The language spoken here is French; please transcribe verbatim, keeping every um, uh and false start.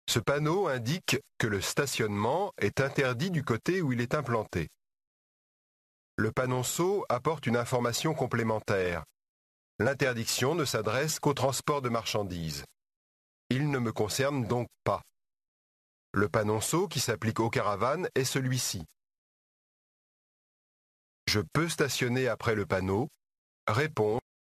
Ce panneau indique que le stationnement est interdit du côté où il est implanté. Le panonceau apporte une information complémentaire. L'interdiction ne s'adresse qu'au transport de marchandises. Il ne me concerne donc pas. Le panonceau qui s'applique aux caravanes est celui-ci. Je peux stationner après le panneau. Réponse.